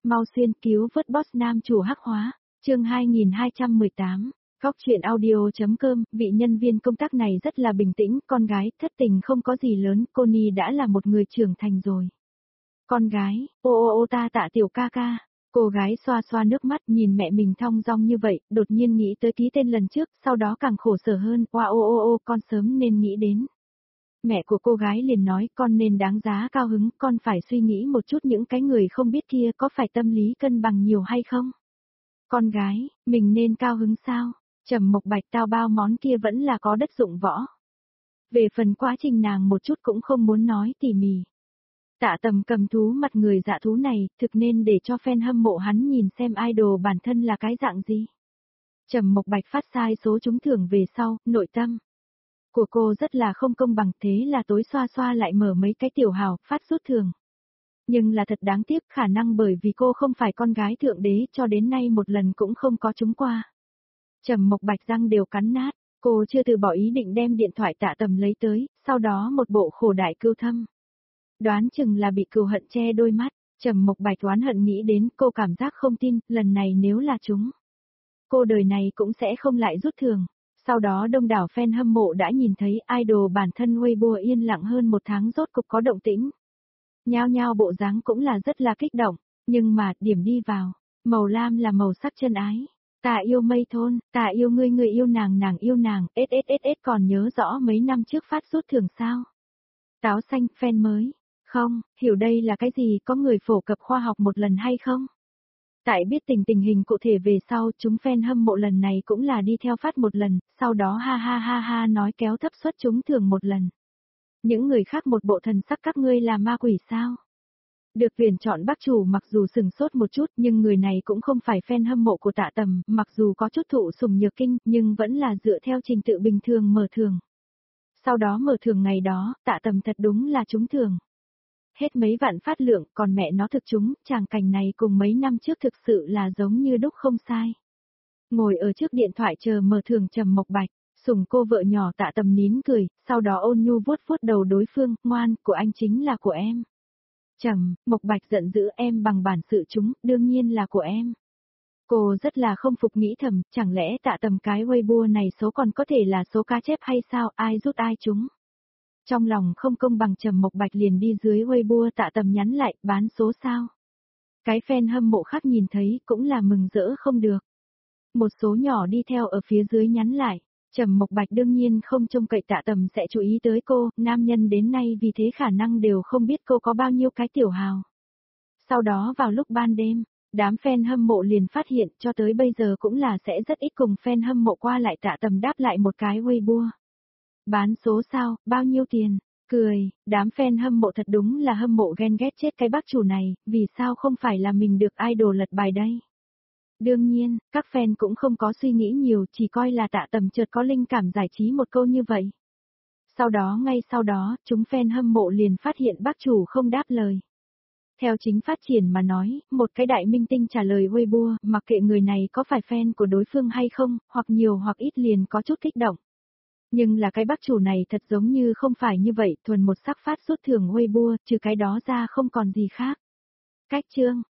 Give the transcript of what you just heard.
mau xuyên cứu vớt boss nam chủ hắc hóa, chương 2218. Góc truyện audio.com, vị nhân viên công tác này rất là bình tĩnh, con gái, thất tình không có gì lớn, cô Ni đã là một người trưởng thành rồi. Con gái, ô ta Tạ tiểu ca ca. Cô gái xoa xoa nước mắt nhìn mẹ mình thong dong như vậy, đột nhiên nghĩ tới ký tên lần trước, sau đó càng khổ sở hơn, ô con sớm nên nghĩ đến. Mẹ của cô gái liền nói con nên đáng giá cao hứng, con phải suy nghĩ một chút những cái người không biết kia có phải tâm lý cân bằng nhiều hay không. Con gái, mình nên cao hứng sao? Trầm Mộc Bạch tao bao món kia vẫn là có đất dụng võ. Về phần quá trình nàng một chút cũng không muốn nói tỉ mỉ. Tạ Tầm cầm thú mặt người dạ thú này, thực nên để cho fan hâm mộ hắn nhìn xem idol bản thân là cái dạng gì. Trầm Mộc Bạch phát sai số trúng thưởng về sau, nội tâm của cô rất là không công bằng, thế là tối xoa xoa lại mở mấy cái tiểu hào, phát rút thưởng. Nhưng là thật đáng tiếc, khả năng bởi vì cô không phải con gái thượng đế cho đến nay một lần cũng không có trúng qua. Trầm Mộc Bạch răng đều cắn nát, cô chưa từ bỏ ý định đem điện thoại Tạ Tầm lấy tới, sau đó một bộ khổ đại cưu thâm. Đoán chừng là bị cừu hận che đôi mắt, Trầm Mộc Bạch oán hận nghĩ đến, cô cảm giác không tin, lần này nếu là chúng, cô đời này cũng sẽ không lại rút thưởng. Sau đó đông đảo fan hâm mộ đã nhìn thấy idol bản thân Weibo yên lặng hơn một tháng rốt cục có động tĩnh. Nhao nhao bộ dáng cũng là rất là kích động, nhưng mà điểm đi vào, màu lam là màu sắc chân ái. Ta yêu mây thôn, ta yêu ngươi, người yêu nàng yêu nàng, còn nhớ rõ mấy năm trước phát rút thưởng sao? Táo xanh, fan mới. Không, hiểu đây là cái gì, có người phổ cập khoa học một lần hay không? Tại biết tình hình cụ thể về sau, chúng fan hâm mộ lần này cũng là đi theo phát một lần, sau đó ha nói kéo thấp suất chúng thưởng một lần. Những người khác một bộ thần sắc các ngươi là ma quỷ sao? Được tuyển chọn bác chủ mặc dù sừng sốt một chút nhưng người này cũng không phải fan hâm mộ của Tạ Tầm, mặc dù có chút thụ sủng nhược kinh nhưng vẫn là dựa theo trình tự bình thường mở thưởng. Sau đó mở thưởng ngày đó, Tạ Tầm thật đúng là trúng thưởng. Hết mấy vạn phát lượng, còn mẹ nó thực chúng, tràng cảnh này cùng mấy năm trước thực sự là giống như đúc không sai. Ngồi ở trước điện thoại chờ mở thưởng Trầm Mộc Bạch, sủng cô vợ nhỏ Tạ Tầm nín cười, sau đó ôn nhu vuốt vuốt đầu đối phương, ngoan, của anh chính là của em. Trầm Mộc Bạch giận dữ, em bằng bản sự chúng, đương nhiên là của em. Cô rất là không phục nghĩ thầm, chẳng lẽ Tạ Tầm cái Weibo này số còn có thể là số cá chép hay sao, ai rút ai chúng. Trong lòng không công bằng Trầm Mộc Bạch liền đi dưới Weibo Tạ Tầm nhắn lại, bán số sao. Cái fan hâm mộ khác nhìn thấy cũng là mừng rỡ không được. Một số nhỏ đi theo ở phía dưới nhắn lại, Trầm Mộc Bạch đương nhiên không trông cậy Tạ Tầm sẽ chú ý tới cô, nam nhân đến nay vì thế khả năng đều không biết cô có bao nhiêu cái tiểu hào. Sau đó vào lúc ban đêm, đám fan hâm mộ liền phát hiện cho tới bây giờ cũng là sẽ rất ít cùng fan hâm mộ qua lại Tạ Tầm đáp lại một cái Weibo. Bán số sao, bao nhiêu tiền? Cười, đám fan hâm mộ thật đúng là hâm mộ ghen ghét chết cái bác chủ này, vì sao không phải là mình được idol lật bài đây? Đương nhiên, các fan cũng không có suy nghĩ nhiều, chỉ coi là Tạ Tầm chợt có linh cảm giải trí một câu như vậy. Ngay sau đó, chúng fan hâm mộ liền phát hiện bác chủ không đáp lời. Theo chính phát triển mà nói, một cái đại minh tinh trả lời Weibo, mặc kệ người này có phải fan của đối phương hay không, hoặc nhiều hoặc ít liền có chút kích động. Nhưng là cái bác chủ này thật giống như không phải như vậy, thuần một sắc phát rút thưởng Weibo, trừ cái đó ra không còn gì khác. Cách chương,